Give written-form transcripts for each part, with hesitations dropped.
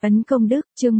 Ấn công đức, chương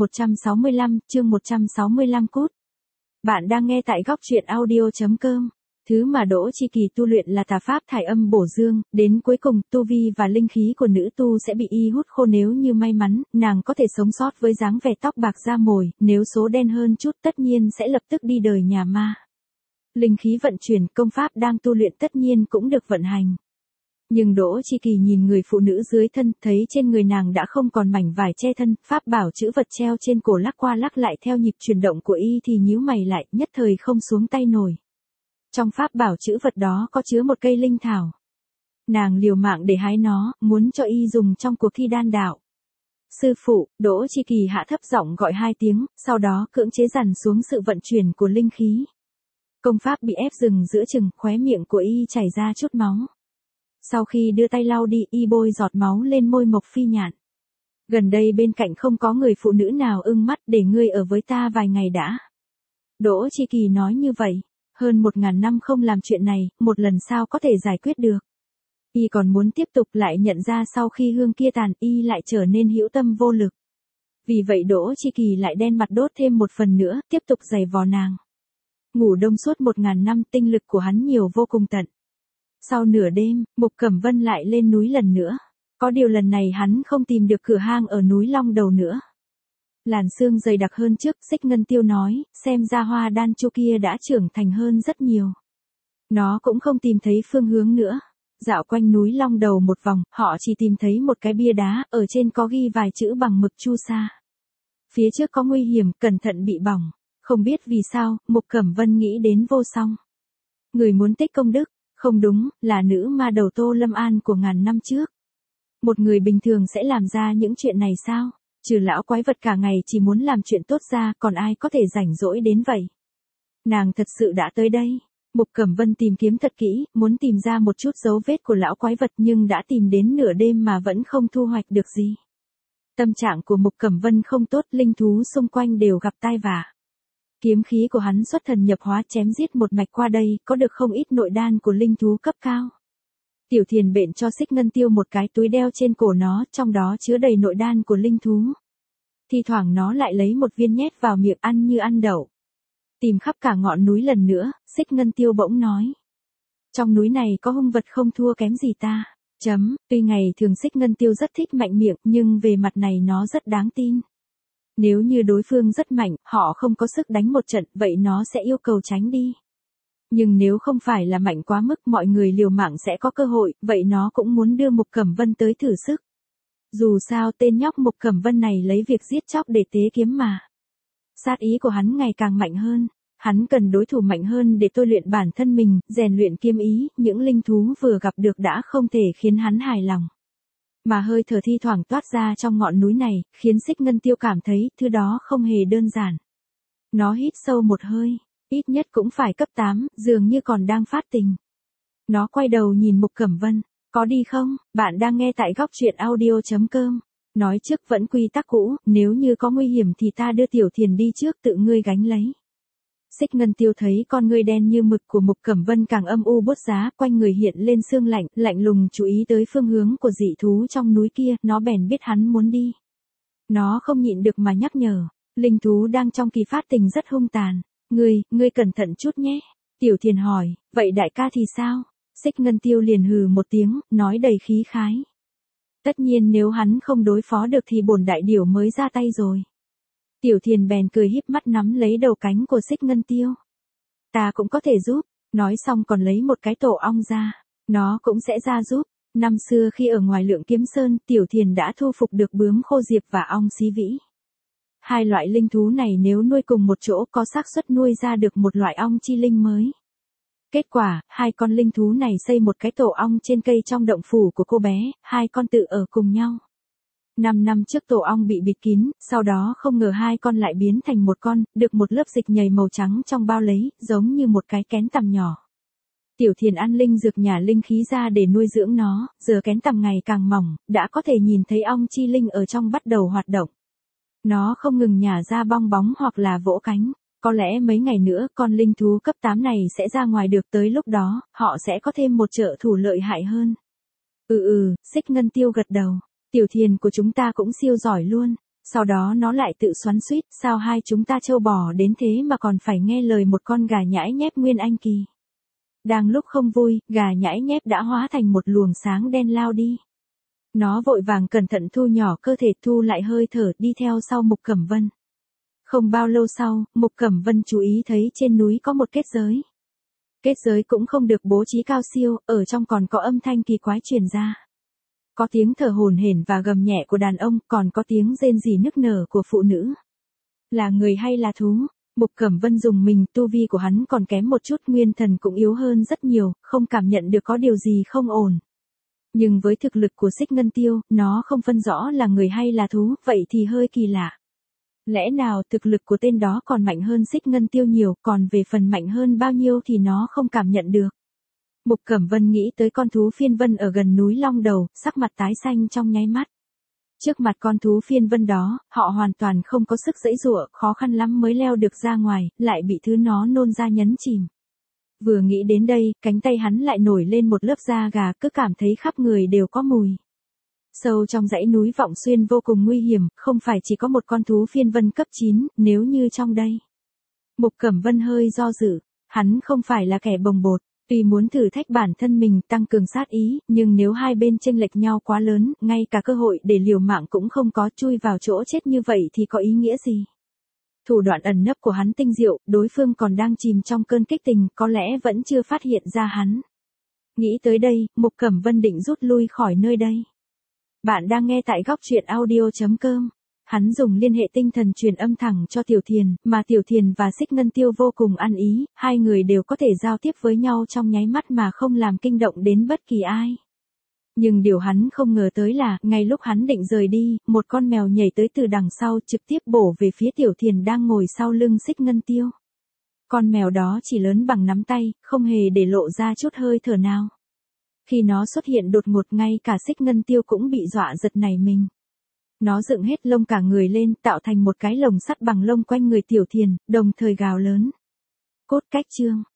165 cút. Bạn đang nghe tại góc truyện audio.com. Thứ mà Đỗ Chi Kỳ tu luyện là tà pháp thải âm bổ dương, đến cuối cùng tu vi và linh khí của nữ tu sẽ bị y hút khô, nếu như may mắn, nàng có thể sống sót với dáng vẻ tóc bạc da mồi, nếu số đen hơn chút tất nhiên sẽ lập tức đi đời nhà ma. Linh khí vận chuyển, công pháp đang tu luyện tất nhiên cũng được vận hành. Nhưng Đỗ Chi Kỳ nhìn người phụ nữ dưới thân, thấy trên người nàng đã không còn mảnh vải che thân, pháp bảo chữ vật treo trên cổ lắc qua lắc lại theo nhịp chuyển động của y thì nhíu mày lại, nhất thời không xuống tay nổi. Trong pháp bảo chữ vật đó có chứa một cây linh thảo. Nàng liều mạng để hái nó, muốn cho y dùng trong cuộc thi đan đạo. Sư phụ, Đỗ Chi Kỳ hạ thấp giọng gọi 2 tiếng, sau đó cưỡng chế dằn xuống sự vận chuyển của linh khí. Công pháp bị ép dừng giữa chừng, khóe miệng của y chảy ra chút máu. Sau khi đưa tay lau đi, y bôi giọt máu lên môi Mộc Phi Nhạn. Gần đây bên cạnh không có người phụ nữ nào ưng mắt, để ngươi ở với ta vài ngày đã. Đỗ Chi Kỳ nói như vậy, hơn 1000 năm không làm chuyện này, một lần sao có thể giải quyết được. Y còn muốn tiếp tục, lại nhận ra sau khi hương kia tàn, y lại trở nên hữu tâm vô lực. Vì vậy Đỗ Chi Kỳ lại đen mặt đốt thêm một phần nữa, tiếp tục giày vò nàng. Ngủ đông suốt 1000 năm, tinh lực của hắn nhiều vô cùng tận. Sau nửa đêm, Mục Cẩm Vân lại lên núi lần nữa. Có điều lần này hắn không tìm được cửa hang ở núi Long Đầu nữa. Làn sương dày đặc hơn trước, Xích Ngân Tiêu nói, xem ra hoa đan chu kia đã trưởng thành hơn rất nhiều. Nó cũng không tìm thấy phương hướng nữa. Dạo quanh núi Long Đầu một vòng, họ chỉ tìm thấy một cái bia đá, ở trên có ghi vài chữ bằng mực chu sa. Phía trước có nguy hiểm, cẩn thận bị bỏng. Không biết vì sao, Mục Cẩm Vân nghĩ đến Vô Song. Người muốn tích công đức. Không đúng, là nữ ma đầu Tô Lâm An của ngàn năm trước. Một người bình thường sẽ làm ra những chuyện này sao? Trừ lão quái vật cả ngày chỉ muốn làm chuyện tốt ra, còn ai có thể rảnh rỗi đến vậy? Nàng thật sự đã tới đây. Mục Cẩm Vân tìm kiếm thật kỹ, muốn tìm ra một chút dấu vết của lão quái vật, nhưng đã tìm đến nửa đêm mà vẫn không thu hoạch được gì. Tâm trạng của Mục Cẩm Vân không tốt, linh thú xung quanh đều gặp tai vạ. Kiếm khí của hắn xuất thần nhập hóa, chém giết một mạch qua đây, có được không ít nội đan của linh thú cấp cao. Tiểu Thiền bện cho Xích Ngân Tiêu một cái túi đeo trên cổ nó, trong đó chứa đầy nội đan của linh thú. Thi thoảng nó lại lấy một viên nhét vào miệng ăn như ăn đậu. Tìm khắp cả ngọn núi lần nữa, Xích Ngân Tiêu bỗng nói. Trong núi này có hung vật không thua kém gì ta. Tuy ngày thường Xích Ngân Tiêu rất thích mạnh miệng, nhưng về mặt này nó rất đáng tin. Nếu như đối phương rất mạnh, họ không có sức đánh một trận, vậy nó sẽ yêu cầu tránh đi. Nhưng nếu không phải là mạnh quá mức, mọi người liều mạng sẽ có cơ hội, vậy nó cũng muốn đưa Mục Cẩm Vân tới thử sức. Dù sao tên nhóc Mục Cẩm Vân này lấy việc giết chóc để tế kiếm mà. Sát ý của hắn ngày càng mạnh hơn, hắn cần đối thủ mạnh hơn để tôi luyện bản thân mình, rèn luyện kiếm ý, những linh thú vừa gặp được đã không thể khiến hắn hài lòng. Mà hơi thở thi thoảng toát ra trong ngọn núi này, khiến Xích Ngân Tiêu cảm thấy thứ đó không hề đơn giản. Nó hít sâu một hơi, ít nhất cũng phải cấp 8, dường như còn đang phát tình. Nó quay đầu nhìn Mục Cẩm Vân, có đi không? Bạn đang nghe tại góc truyện audio.com. Nói trước vẫn quy tắc cũ, nếu như có nguy hiểm thì ta đưa Tiểu Thiền đi trước, tự ngươi gánh lấy. Xích Ngân Tiêu thấy con ngươi đen như mực của Mục Cẩm Vân càng âm u bút giá, quanh người hiện lên sương lạnh, lạnh lùng chú ý tới phương hướng của dị thú trong núi kia, nó bèn biết hắn muốn đi. Nó không nhịn được mà nhắc nhở, linh thú đang trong kỳ phát tình rất hung tàn, ngươi cẩn thận chút nhé. Tiểu Thiền hỏi, vậy đại ca thì sao? Xích Ngân Tiêu liền hừ một tiếng, nói đầy khí khái. Tất nhiên nếu hắn không đối phó được thì bổn đại điểu mới ra tay rồi. Tiểu Thiền bèn cười híp mắt nắm lấy đầu cánh của Xích Ngân Tiêu. Ta cũng có thể giúp, nói xong còn lấy một cái tổ ong ra, nó cũng sẽ ra giúp. Năm xưa khi ở ngoài Lượng Kiếm Sơn, Tiểu Thiền đã thu phục được bướm khô diệp và ong xí vĩ. Hai loại linh thú này nếu nuôi cùng một chỗ có xác suất nuôi ra được một loại ong chi linh mới. Kết quả, hai con linh thú này xây một cái tổ ong trên cây trong động phủ của cô bé, hai con tự ở cùng nhau. 5 năm trước tổ ong bị bịt kín, sau đó không ngờ hai con lại biến thành một con, được một lớp dịch nhầy màu trắng trong bao lấy, giống như một cái kén tằm nhỏ. Tiểu Thiền ăn linh dược nhả linh khí ra để nuôi dưỡng nó, giờ kén tằm ngày càng mỏng, đã có thể nhìn thấy ong chi linh ở trong bắt đầu hoạt động. Nó không ngừng nhả ra bong bóng hoặc là vỗ cánh. Có lẽ mấy ngày nữa con linh thú cấp 8 này sẽ ra ngoài được, tới lúc đó, họ sẽ có thêm một trợ thủ lợi hại hơn. Xích Ngân Tiêu gật đầu. Tiểu Thiền của chúng ta cũng siêu giỏi luôn. Sau đó nó lại tự xoắn xuýt, sao hai chúng ta trâu bò đến thế mà còn phải nghe lời một con gà nhãi nhép Nguyên Anh Kỳ. Đang lúc không vui, gà nhãi nhép đã hóa thành một luồng sáng đen lao đi. Nó vội vàng cẩn thận thu nhỏ cơ thể, thu lại hơi thở, đi theo sau Mục Cẩm Vân. Không bao lâu sau, Mục Cẩm Vân chú ý thấy trên núi có một kết giới. Kết giới cũng không được bố trí cao siêu, ở trong còn có âm thanh kỳ quái truyền ra. Có tiếng thở hổn hển và gầm nhẹ của đàn ông, còn có tiếng rên rỉ nức nở của phụ nữ. Là người hay là thú? Mục Cẩm Vân dùng mình, tu vi của hắn còn kém một chút, nguyên thần cũng yếu hơn rất nhiều, không cảm nhận được có điều gì không ổn. Nhưng với thực lực của Xích Ngân Tiêu, nó không phân rõ là người hay là thú, vậy thì hơi kỳ lạ. Lẽ nào thực lực của tên đó còn mạnh hơn Xích Ngân Tiêu nhiều, còn về phần mạnh hơn bao nhiêu thì nó không cảm nhận được. Mục Cẩm Vân nghĩ tới con thú phiên vân ở gần núi Long Đầu, sắc mặt tái xanh trong nháy mắt. Trước mặt con thú phiên vân đó, họ hoàn toàn không có sức giãy giụa, khó khăn lắm mới leo được ra ngoài, lại bị thứ nó nôn ra nhấn chìm. Vừa nghĩ đến đây, cánh tay hắn lại nổi lên một lớp da gà, cứ cảm thấy khắp người đều có mùi. Sâu trong dãy núi Vọng Xuyên vô cùng nguy hiểm, không phải chỉ có một con thú phiên vân cấp 9, nếu như trong đây. Mục Cẩm Vân hơi do dự, hắn không phải là kẻ bồng bột, tuy muốn thử thách bản thân mình tăng cường sát ý, nhưng nếu hai bên chênh lệch nhau quá lớn, ngay cả cơ hội để liều mạng cũng không có, chui vào chỗ chết như vậy thì có ý nghĩa gì? Thủ đoạn ẩn nấp của hắn tinh diệu, đối phương còn đang chìm trong cơn kích tình, có lẽ vẫn chưa phát hiện ra hắn. Nghĩ tới đây, Mục Cẩm Vân định rút lui khỏi nơi đây. Bạn đang nghe tại góc truyện audio.com. Hắn dùng liên hệ tinh thần truyền âm thẳng cho Tiểu Thiền, mà Tiểu Thiền và Xích Ngân Tiêu vô cùng ăn ý, hai người đều có thể giao tiếp với nhau trong nháy mắt mà không làm kinh động đến bất kỳ ai. Nhưng điều hắn không ngờ tới là, ngay lúc hắn định rời đi, một con mèo nhảy tới từ đằng sau, trực tiếp bổ về phía Tiểu Thiền đang ngồi sau lưng Xích Ngân Tiêu. Con mèo đó chỉ lớn bằng nắm tay, không hề để lộ ra chút hơi thở nào. Khi nó xuất hiện đột ngột, ngay cả Xích Ngân Tiêu cũng bị dọa giật nảy mình. Nó dựng hết lông cả người lên, tạo thành một cái lồng sắt bằng lông quanh người Tiểu Thiền, đồng thời gào lớn. Cốt cách chương.